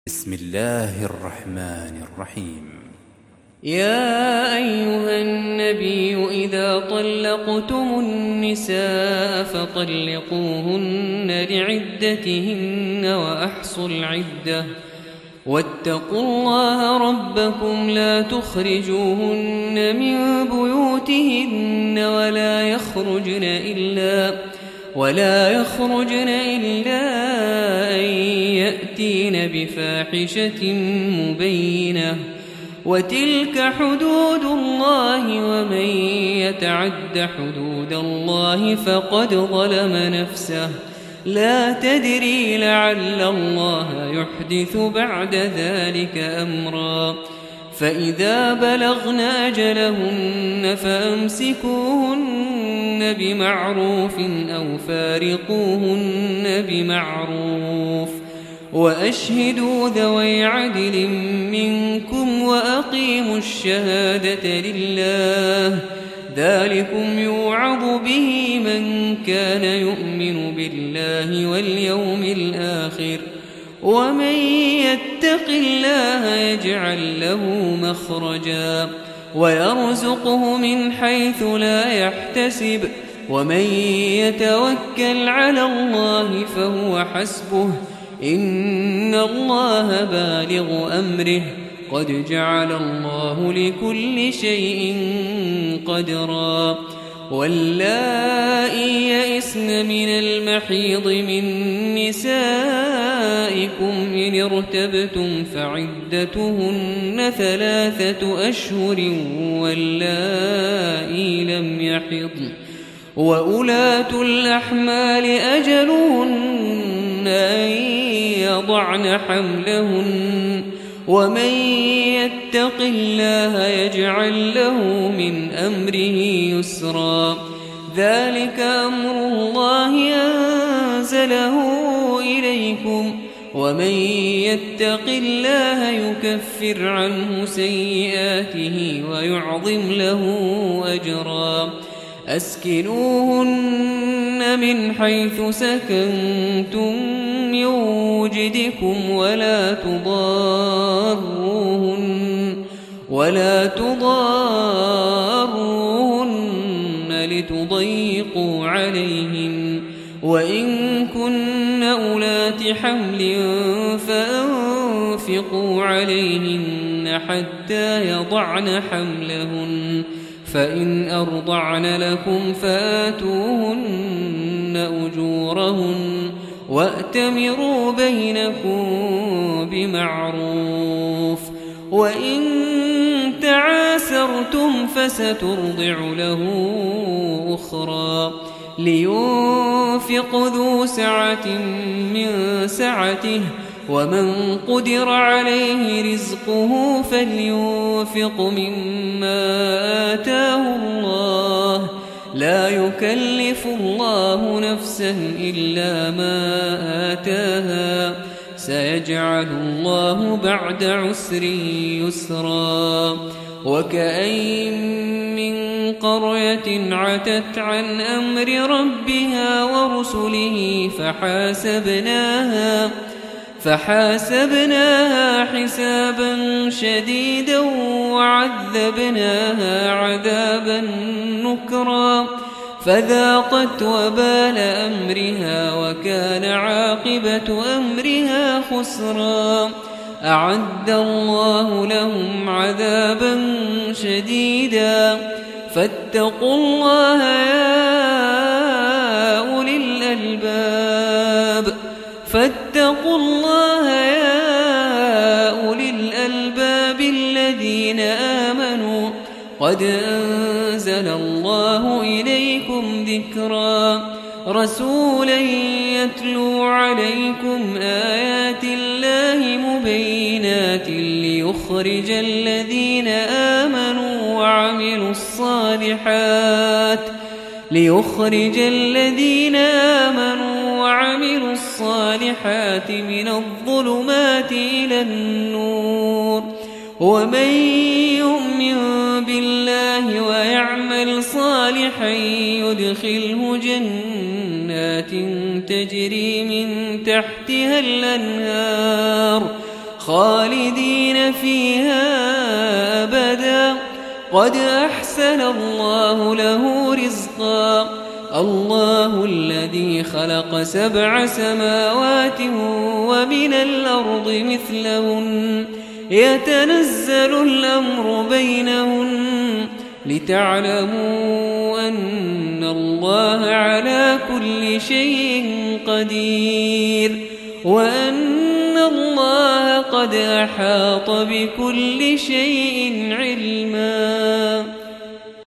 بسم الله الرحمن الرحيم. يا أيها النبي إذا طلقتم النساء فطلقوهن لعدتهن وأحصوا العدة واتقوا الله ربكم لا تخرجوهن من بيوتهن ولا يخرجن إلا أن يأتين بفاحشة مبينة وتلك حدود الله ومن يتعد حدود الله فقد ظلم نفسه لا تدري لعل الله يحدث بعد ذلك أمرا فإذا بلغن أجلهن فأمسكوهن بمعروف أو فارقوهن بمعروف وأشهدوا ذوي عدل منكم وأقيموا الشهادة لله ذلكم يوعظ به من كان يؤمن بالله واليوم الآخر ومن يتق الله يجعل له مخرجا ويرزقه من حيث لا يحتسب ومن يتوكل على الله فهو حسبه إن الله بالغ أمره قد جعل الله لكل شيء قدرا واللائي يئسن من المحيض من نسائكم إن ارتبتم فعدتهن 3 أشهر واللائي لم يحضن وأولاة الأحمال أجلهن أن يضعن حملهن ومن يتق الله يجعل له من أمره يسرا ذلك أمر الله أنزله إليكم ومن يتق الله يكفر عنه سيئاته ويعظم له أجرا أسكنوهن من حيث سكنتم من وجدكم ولا تضاروهن لتضيقوا عليهن وإن كن أولات حمل فأنفقوا عليهن حتى يضعن حملهن فإن أرضعن لكم فآتوهن أجورهن وأتمروا بينكم بمعروف وإن تعاسرتم فسترضع له أخرى لينفق ذو سعة من سعته ومن قدر عليه رزقه فلينفق مما آتاه الله لا يكلف الله نفسا إلا ما آتاها سيجعل الله بعد عسر يسرا وكأين من قرية عتت عن أمر ربها ورسله فحاسبناها حسابا شديدا وعذبناها عذابا نكرا فذاقت وبال أمرها وكان عاقبة أمرها خسرا أعد الله لهم عذابا شديدا فاتقوا الله يا أولي الألباب الذين آمنوا قد أنزل الله إليكم ذكرا رسولا يتلو عليكم آيات الله مبينات ليخرج الذين آمنوا وعملوا الصالحات من الظلمات إلى النور ومن يؤمن بالله ويعمل صالحا يدخله جنات تجري من تحتها الأنهار خالدين فيها أبدا قد أحسن الله له رزقا الله الذي خلق 7 سماوات ومن الأرض مثلهن يتنزل الأمر بينهن لتعلموا أن الله على كل شيء قدير وأن الله قد أحاط بكل شيء علما.